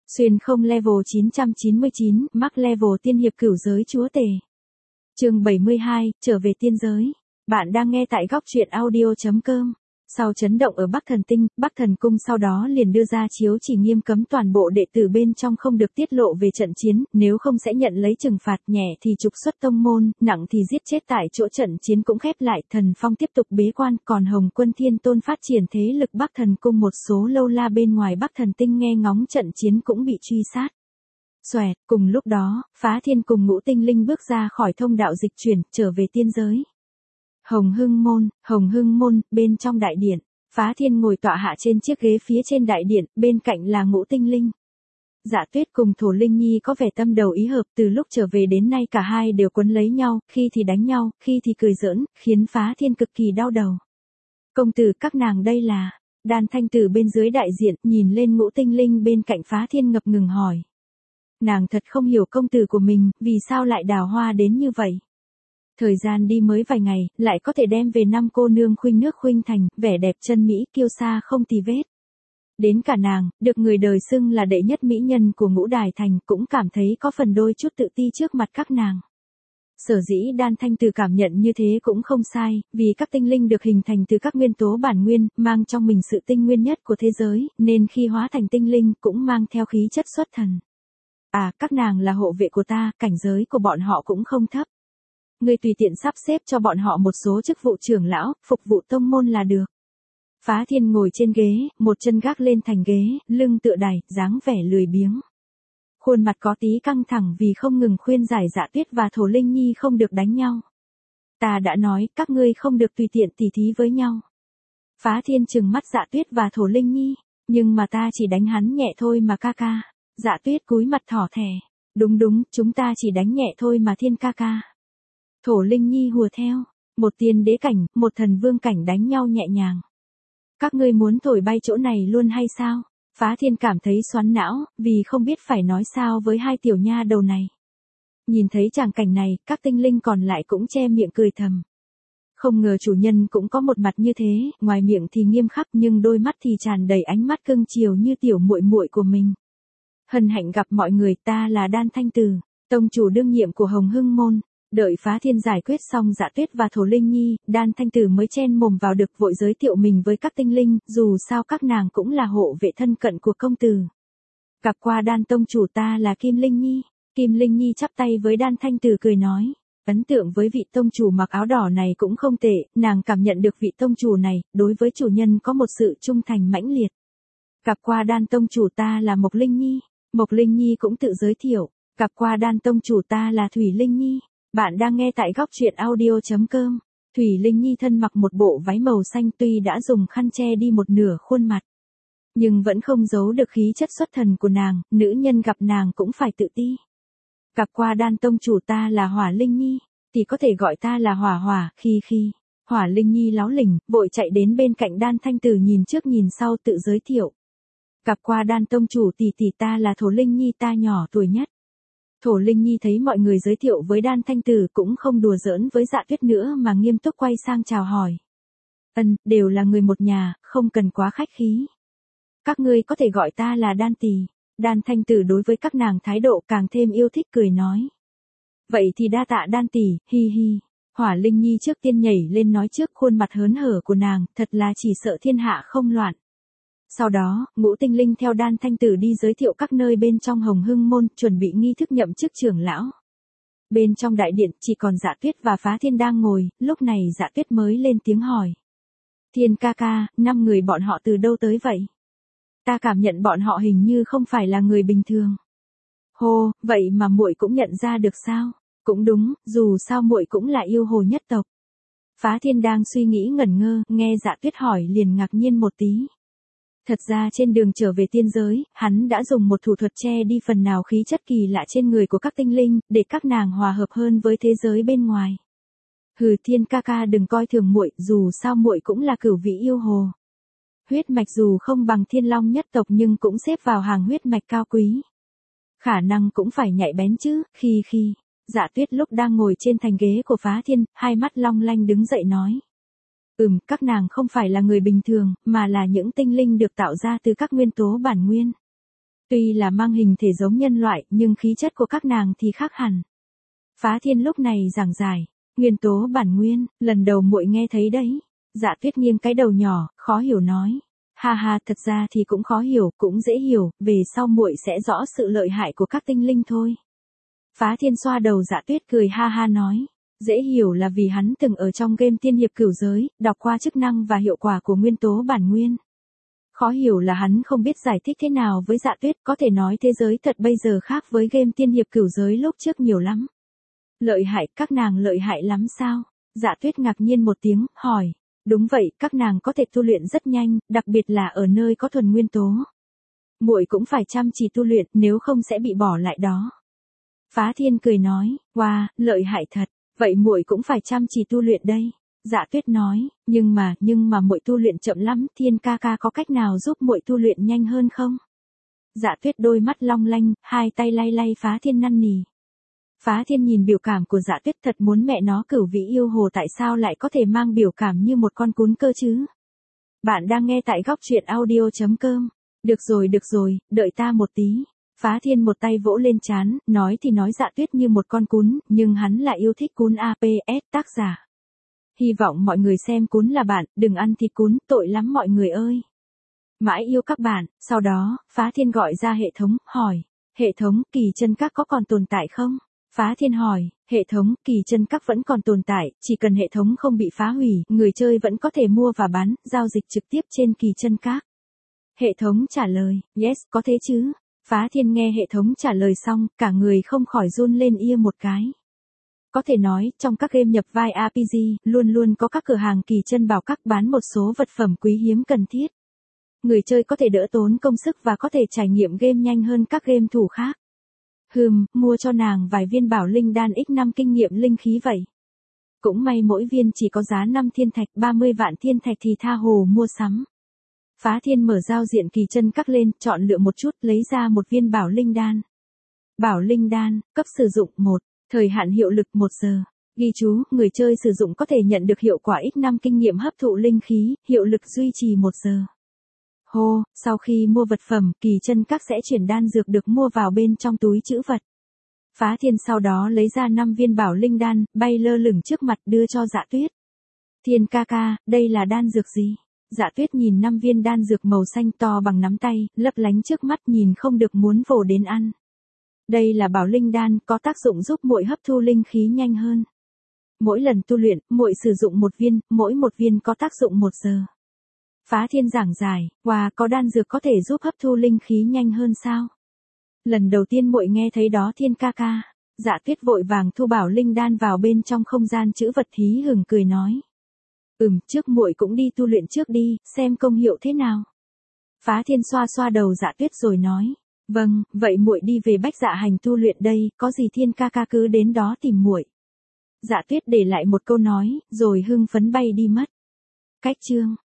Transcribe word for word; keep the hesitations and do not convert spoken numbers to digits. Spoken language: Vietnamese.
Xuyên không level chín trăm chín mươi chín, Max level tiên hiệp cửu giới chúa tể. Chương bảy mươi hai, trở về tiên giới. Bạn đang nghe tại góc truyện audio chấm com. Sau chấn động ở Bắc Thần Tinh, Bắc Thần Cung sau đó liền đưa ra chiếu chỉ nghiêm cấm toàn bộ đệ tử bên trong không được tiết lộ về trận chiến, nếu không sẽ nhận lấy trừng phạt, nhẹ thì trục xuất tông môn, nặng thì giết chết tại chỗ. Trận chiến cũng khép lại, Thần Phong tiếp tục bế quan, còn Hồng Quân Thiên Tôn phát triển thế lực Bắc Thần Cung. Một số lâu la bên ngoài Bắc Thần Tinh nghe ngóng trận chiến cũng bị truy sát. Xoẹt, cùng lúc đó, Phá Thiên cùng Ngũ Tinh Linh bước ra khỏi thông đạo dịch chuyển, trở về tiên giới. Hồng Hưng Môn, Hồng Hưng Môn, bên trong đại điện, Phá Thiên ngồi tọa hạ trên chiếc ghế phía trên đại điện, bên cạnh là Ngũ Tinh Linh. Dạ Tuyết cùng Thổ Linh Nhi có vẻ tâm đầu ý hợp, từ lúc trở về đến nay cả hai đều quấn lấy nhau, khi thì đánh nhau, khi thì cười giỡn, khiến Phá Thiên cực kỳ đau đầu. Công tử, các nàng đây là? Đan Thanh Tử bên dưới đại diện, nhìn lên Ngũ Tinh Linh bên cạnh Phá Thiên ngập ngừng hỏi. Nàng thật không hiểu công tử của mình, vì sao lại đào hoa đến như vậy. Thời gian đi mới vài ngày, lại có thể đem về năm cô nương khuynh nước khuynh thành, vẻ đẹp chân mỹ kiêu sa không tì vết. Đến cả nàng, được người đời xưng là đệ nhất mỹ nhân của Ngũ Đài Thành, cũng cảm thấy có phần đôi chút tự ti trước mặt các nàng. Sở dĩ Đan Thanh Tử cảm nhận như thế cũng không sai, vì các tinh linh được hình thành từ các nguyên tố bản nguyên, mang trong mình sự tinh nguyên nhất của thế giới, nên khi hóa thành tinh linh cũng mang theo khí chất xuất thần. À, các nàng là hộ vệ của ta, cảnh giới của bọn họ cũng không thấp. Ngươi tùy tiện sắp xếp cho bọn họ một số chức vụ trưởng lão, phục vụ tông môn là được. Phá Thiên ngồi trên ghế, một chân gác lên thành ghế, lưng tựa đài, dáng vẻ lười biếng. Khuôn mặt có tí căng thẳng vì không ngừng khuyên giải Dạ Tuyết và Thổ Linh Nhi không được đánh nhau. Ta đã nói, các ngươi không được tùy tiện tỉ thí với nhau. Phá Thiên trừng mắt Dạ Tuyết và Thổ Linh Nhi, nhưng mà ta chỉ đánh hắn nhẹ thôi mà ca ca. Dạ Tuyết cúi mặt thỏ thẻ. Đúng đúng, chúng ta chỉ đánh nhẹ thôi mà Thiên ca ca. Thổ Linh Nhi hùa theo, một tiên đế cảnh, một thần vương cảnh đánh nhau nhẹ nhàng. Các ngươi muốn thổi bay chỗ này luôn hay sao? Phá Thiên cảm thấy xoắn não, vì không biết phải nói sao với hai tiểu nha đầu này. Nhìn thấy tràng cảnh này, các tinh linh còn lại cũng che miệng cười thầm. Không ngờ chủ nhân cũng có một mặt như thế, ngoài miệng thì nghiêm khắc nhưng đôi mắt thì tràn đầy ánh mắt cưng chiều như tiểu muội muội của mình. Hân hạnh gặp mọi người, ta là Đan Thanh Tử, tông chủ đương nhiệm của Hồng Hưng Môn. Đợi Phá Thiên giải quyết xong Dạ Tuyết và Thổ Linh Nhi, Đan Thanh Tử mới chen mồm vào được vội giới thiệu mình với các tinh linh, dù sao các nàng cũng là hộ vệ thân cận của công tử. Gặp qua Đan tông chủ, ta là Kim Linh Nhi. Kim Linh Nhi chắp tay với Đan Thanh Tử cười nói, ấn tượng với vị tông chủ mặc áo đỏ này cũng không tệ, nàng cảm nhận được vị tông chủ này, đối với chủ nhân có một sự trung thành mãnh liệt. Gặp qua Đan tông chủ, ta là Mộc Linh Nhi. Mộc Linh Nhi cũng tự giới thiệu, gặp qua Đan tông chủ, ta là Thủy Linh Nhi. Bạn đang nghe tại góc truyện audio chấm com. Thủy Linh Nhi thân mặc một bộ váy màu xanh, tuy đã dùng khăn che đi một nửa khuôn mặt, nhưng vẫn không giấu được khí chất xuất thần của nàng, nữ nhân gặp nàng cũng phải tự ti. Gặp qua Đan tông chủ, ta là Hỏa Linh Nhi, thì có thể gọi ta là Hỏa Hỏa, khi khi. Hỏa Linh Nhi láo lỉnh, vội chạy đến bên cạnh Đan Thanh Tử nhìn trước nhìn sau tự giới thiệu. Gặp qua Đan tông chủ, tỷ tỷ, ta là Thổ Linh Nhi, ta nhỏ tuổi nhất. Thổ Linh Nhi thấy mọi người giới thiệu với Đan Thanh Tử cũng không đùa giỡn với Dạ Tuyết nữa mà nghiêm túc quay sang chào hỏi. Ân, đều là người một nhà, không cần quá khách khí. Các ngươi có thể gọi ta là Đan tỷ. Đan Thanh Tử đối với các nàng thái độ càng thêm yêu thích, cười nói. Vậy thì đa tạ Đan tỷ, hi hi. Hỏa Linh Nhi trước tiên nhảy lên nói trước, khuôn mặt hớn hở của nàng, thật là chỉ sợ thiên hạ không loạn. Sau đó, Ngũ Tinh Linh theo Đan Thanh Tử đi giới thiệu các nơi bên trong Hồng Hưng Môn, chuẩn bị nghi thức nhậm chức trưởng lão. Bên trong đại điện, chỉ còn Dạ Tuyết và Phá Thiên đang ngồi, lúc này Dạ Tuyết mới lên tiếng hỏi. Thiên ca ca, năm người bọn họ từ đâu tới vậy? Ta cảm nhận bọn họ hình như không phải là người bình thường. Hô, vậy mà muội cũng nhận ra được sao? Cũng đúng, dù sao muội cũng là yêu hồ nhất tộc. Phá Thiên đang suy nghĩ ngẩn ngơ, nghe Dạ Tuyết hỏi liền ngạc nhiên một tí. Thật ra trên đường trở về tiên giới, hắn đã dùng một thủ thuật che đi phần nào khí chất kỳ lạ trên người của các tinh linh, để các nàng hòa hợp hơn với thế giới bên ngoài. Hừ, Thiên ca ca đừng coi thường muội, dù sao muội cũng là cửu vị yêu hồ. Huyết mạch dù không bằng Thiên Long nhất tộc nhưng cũng xếp vào hàng huyết mạch cao quý. Khả năng cũng phải nhạy bén chứ, khi khi. Dạ Tuyết lúc đang ngồi trên thành ghế của Phá Thiên, hai mắt long lanh đứng dậy nói. Ừm, các nàng không phải là người bình thường, mà là những tinh linh được tạo ra từ các nguyên tố bản nguyên. Tuy là mang hình thể giống nhân loại, nhưng khí chất của các nàng thì khác hẳn. Phá Thiên lúc này giảng giải, nguyên tố bản nguyên, lần đầu muội nghe thấy đấy. Dạ Tuyết nghiêng cái đầu nhỏ, khó hiểu nói. Ha ha, thật ra thì cũng khó hiểu, cũng dễ hiểu, về sau muội sẽ rõ sự lợi hại của các tinh linh thôi. Phá Thiên xoa đầu Dạ Tuyết cười ha ha nói. Dễ hiểu là vì hắn từng ở trong game tiên hiệp cửu giới, đọc qua chức năng và hiệu quả của nguyên tố bản nguyên. Khó hiểu là hắn không biết giải thích thế nào với Dạ Tuyết, có thể nói thế giới thật bây giờ khác với game tiên hiệp cửu giới lúc trước nhiều lắm. Lợi hại, các nàng lợi hại lắm sao? Dạ Tuyết ngạc nhiên một tiếng, hỏi. Đúng vậy, các nàng có thể tu luyện rất nhanh, đặc biệt là ở nơi có thuần nguyên tố. Muội cũng phải chăm chỉ tu luyện, nếu không sẽ bị bỏ lại đó. Phá Thiên cười nói, wow, lợi hại thật, vậy muội cũng phải chăm chỉ tu luyện đây. Dạ Tuyết nói, nhưng mà, nhưng mà muội tu luyện chậm lắm, Thiên ca ca có cách nào giúp muội tu luyện nhanh hơn không? Dạ Tuyết đôi mắt long lanh, hai tay lay lay Phá Thiên năn nỉ. Phá Thiên nhìn biểu cảm của Dạ Tuyết thật muốn mẹ nó cửu vĩ yêu hồ tại sao lại có thể mang biểu cảm như một con cún cơ chứ? Bạn đang nghe tại góc truyện audio chấm com. Được rồi được rồi, đợi ta một tí. Phá Thiên một tay vỗ lên trán, nói thì nói Dạ Tuyết như một con cún, nhưng hắn lại yêu thích cún a pê ét tác giả. Hy vọng mọi người xem cún là bạn, đừng ăn thịt cún, tội lắm mọi người ơi. Mãi yêu các bạn, sau đó, Phá Thiên gọi ra hệ thống, hỏi. Hệ thống, kỳ chân các có còn tồn tại không? Phá Thiên hỏi, hệ thống, kỳ chân các vẫn còn tồn tại, chỉ cần hệ thống không bị phá hủy, người chơi vẫn có thể mua và bán, giao dịch trực tiếp trên kỳ chân các. Hệ thống trả lời, yes, có thế chứ. Phá Thiên nghe hệ thống trả lời xong, cả người không khỏi run lên ia một cái. Có thể nói, trong các game nhập vai rờ pê giê, luôn luôn có các cửa hàng kỳ chân bảo các bán một số vật phẩm quý hiếm cần thiết. Người chơi có thể đỡ tốn công sức và có thể trải nghiệm game nhanh hơn các game thủ khác. Hừm, mua cho nàng vài viên bảo linh đan nhân năm kinh nghiệm linh khí vậy. Cũng may mỗi viên chỉ có giá năm thiên thạch, ba mươi vạn thiên thạch thì tha hồ mua sắm. Phá Thiên mở giao diện kỳ chân các lên, chọn lựa một chút, lấy ra một viên bảo linh đan. Bảo linh đan, cấp sử dụng một, thời hạn hiệu lực một giờ. Ghi chú, người chơi sử dụng có thể nhận được hiệu quả nhân năm kinh nghiệm hấp thụ linh khí, hiệu lực duy trì một giờ. Hô, sau khi mua vật phẩm, kỳ chân các sẽ chuyển đan dược được mua vào bên trong túi trữ vật. Phá Thiên sau đó lấy ra năm viên bảo linh đan, bay lơ lửng trước mặt đưa cho Dạ Tuyết. Thiên ca ca, đây là đan dược gì? Dạ Tuyết nhìn năm viên đan dược màu xanh to bằng nắm tay, lấp lánh trước mắt nhìn không được muốn vồ đến ăn. Đây là bảo linh đan, có tác dụng giúp muội hấp thu linh khí nhanh hơn. Mỗi lần tu luyện, muội sử dụng một viên, mỗi một viên có tác dụng một giờ. Phá Thiên giảng giải, wow, có đan dược có thể giúp hấp thu linh khí nhanh hơn sao? Lần đầu tiên muội nghe thấy đó Thiên ca ca. Dạ Tuyết vội vàng thu bảo linh đan vào bên trong không gian trữ vật hí hửng cười nói. Ừm, trước muội cũng đi tu luyện trước đi, xem công hiệu thế nào. Phá Thiên xoa xoa đầu Dạ Tuyết rồi nói. Vâng, vậy muội đi về Bách Dạ Hành tu luyện đây, có gì Thiên ca ca cứ đến đó tìm muội. Dạ Tuyết để lại một câu nói, rồi hưng phấn bay đi mất. Cách chương